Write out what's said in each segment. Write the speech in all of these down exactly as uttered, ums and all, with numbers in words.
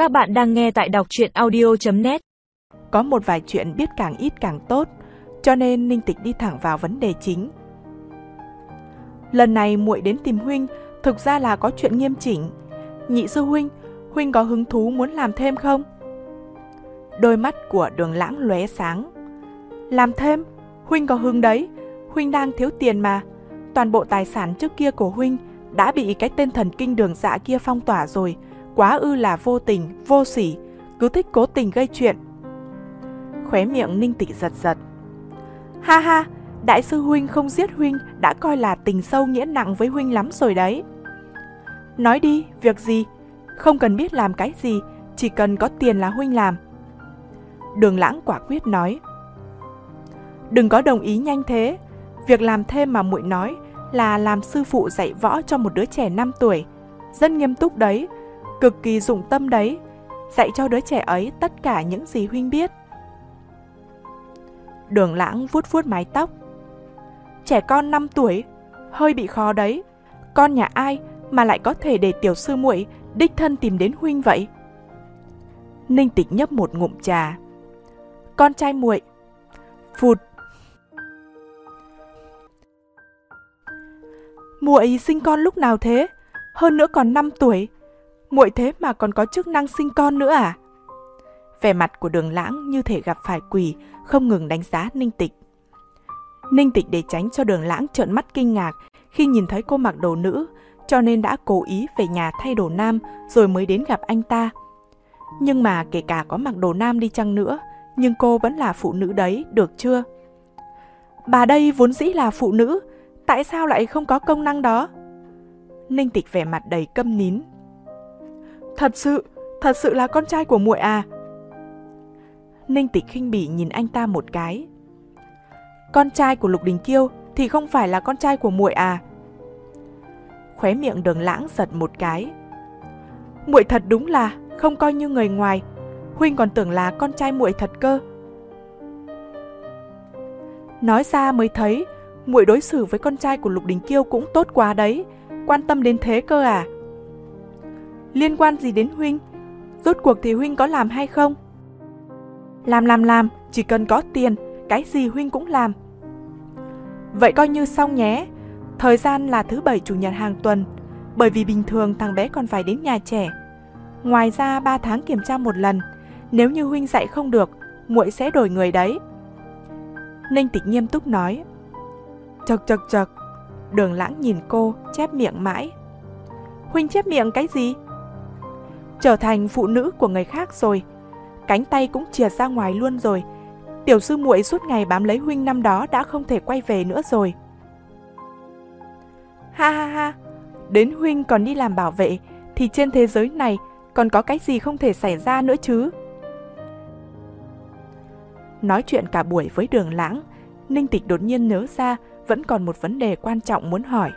Các bạn đang nghe tại đọc truyện audio chấm net. Có một vài chuyện biết càng ít càng tốt, cho nên Ninh Tịch đi thẳng vào vấn đề chính. Lần này muội đến tìm huynh, thực ra là có chuyện nghiêm chỉnh. Nhị sư huynh, huynh có hứng thú muốn làm thêm không? Đôi mắt của Đường Lãng lóe sáng. Làm thêm? Huynh có hứng đấy, huynh đang thiếu tiền mà. Toàn bộ tài sản trước kia của huynh đã bị cái tên thần kinh Đường Dạ kia phong tỏa rồi. Quá ư là vô tình, vô sỉ, cứ thích cố tình gây chuyện. Khóe miệng Ninh Tịch giật giật. Ha ha, đại sư huynh không giết huynh đã coi là tình sâu nghĩa nặng với huynh lắm rồi đấy. Nói đi, việc gì? Không cần biết làm cái gì, chỉ cần có tiền là huynh làm. Đường Lãng quả quyết nói. Đừng có đồng ý nhanh thế. Việc làm thêm mà muội nói là làm sư phụ dạy võ cho một đứa trẻ năm tuổi. Rất nghiêm túc đấy, cực kỳ dụng tâm đấy. Dạy cho đứa trẻ ấy tất cả những gì huynh biết. Đường Lãng vuốt vuốt mái tóc. Trẻ con năm tuổi, hơi bị khó đấy. Con nhà ai mà lại có thể để tiểu sư muội đích thân tìm đến huynh vậy? Ninh Tịch nhấp một ngụm trà. Con trai muội. Phụt. Muội sinh con lúc nào thế? Hơn nữa còn năm tuổi. Muội thế mà còn có chức năng sinh con nữa à? Vẻ mặt của Đường Lãng như thể gặp phải quỷ, không ngừng đánh giá Ninh Tịch. Ninh Tịch để tránh cho Đường Lãng trợn mắt kinh ngạc khi nhìn thấy cô mặc đồ nữ, cho nên đã cố ý về nhà thay đồ nam rồi mới đến gặp anh ta. Nhưng mà kể cả có mặc đồ nam đi chăng nữa, nhưng cô vẫn là phụ nữ đấy, được chưa? Bà đây vốn dĩ là phụ nữ, tại sao lại không có công năng đó? Ninh Tịch vẻ mặt đầy câm nín. Thật sự, thật sự là con trai của muội à? Ninh Tịch khinh bỉ nhìn anh ta một cái. Con trai của Lục Đình Kiêu thì không phải là con trai của muội à? Khóe miệng Đường Lãng giật một cái. Muội thật đúng là không coi như người ngoài, huynh còn tưởng là con trai muội thật cơ. Nói ra mới thấy, muội đối xử với con trai của Lục Đình Kiêu cũng tốt quá đấy, quan tâm đến thế cơ à? Liên quan gì đến huynh? Rốt cuộc thì huynh có làm hay không? Làm làm làm, chỉ cần có tiền, cái gì huynh cũng làm. Vậy coi như xong nhé. Thời gian là thứ bảy chủ nhật hàng tuần, bởi vì bình thường thằng bé còn phải đến nhà trẻ. Ngoài ra ba tháng kiểm tra một lần, nếu như huynh dạy không được, muội sẽ đổi người đấy. Ninh Tịch nghiêm túc nói. Chật chật chật. Đường Lãng nhìn cô, chép miệng mãi. Huynh chép miệng cái gì? Trở thành phụ nữ của người khác rồi, cánh tay cũng chìa ra ngoài luôn rồi. Tiểu sư muội suốt ngày bám lấy huynh năm đó đã không thể quay về nữa rồi. Ha ha ha, đến huynh còn đi làm bảo vệ thì trên thế giới này còn có cái gì không thể xảy ra nữa chứ? Nói chuyện cả buổi với Đường Lãng, Ninh Tịch đột nhiên nhớ ra vẫn còn một vấn đề quan trọng muốn hỏi.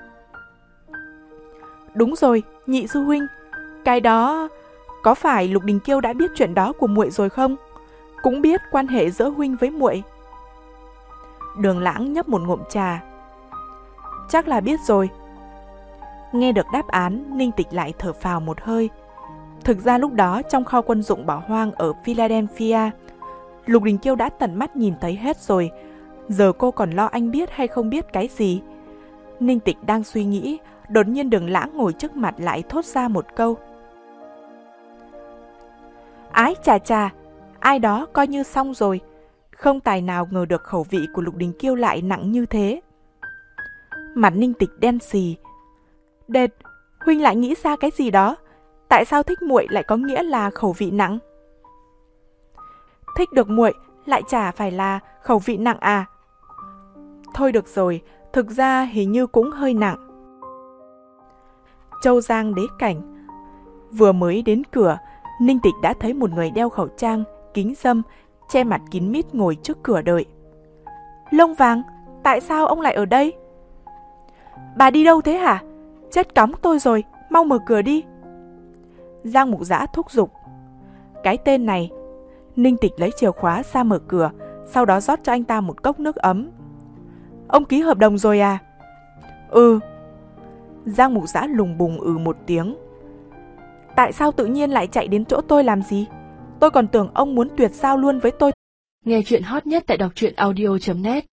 Đúng rồi, nhị sư huynh, cái đó có phải Lục Đình Kiêu đã biết chuyện đó của muội rồi không? Cũng biết quan hệ giữa huynh với muội. Đường Lãng nhấp một ngụm trà. Chắc là biết rồi. Nghe được đáp án, Ninh Tịch lại thở phào một hơi. Thực ra lúc đó trong kho quân dụng bỏ hoang ở Philadelphia, Lục Đình Kiêu đã tận mắt nhìn thấy hết rồi. Giờ cô còn lo anh biết hay không biết cái gì? Ninh Tịch đang suy nghĩ, đột nhiên Đường Lãng ngồi trước mặt lại thốt ra một câu. Ái chà chà, ai đó coi như xong rồi. Không tài nào ngờ được khẩu vị của Lục Đình Kiêu lại nặng như thế. Mặt Ninh Tịch đen xì. Đệt, huynh lại nghĩ ra cái gì đó? Tại sao thích muội lại có nghĩa là khẩu vị nặng? Thích được muội lại chả phải là khẩu vị nặng à? Thôi được rồi, thực ra hình như cũng hơi nặng. Châu Giang Đế Cảnh. Vừa mới đến cửa, Ninh Tịch đã thấy một người đeo khẩu trang, kính râm, che mặt kín mít ngồi trước cửa đợi. Lông Vàng, tại sao ông lại ở đây? Bà đi đâu thế hả? Chết cóng tôi rồi, mau mở cửa đi. Giang Mục Dã thúc giục. Cái tên này. Ninh Tịch lấy chìa khóa ra mở cửa, sau đó rót cho anh ta một cốc nước ấm. Ông ký hợp đồng rồi à? Ừ. Giang Mục Dã lùng bùng ừ một tiếng. Tại sao tự nhiên lại chạy đến chỗ tôi làm gì? Tôi còn tưởng ông muốn tuyệt giao luôn với tôi. Nghe chuyện hot nhất tại đọc truyện audio chấm net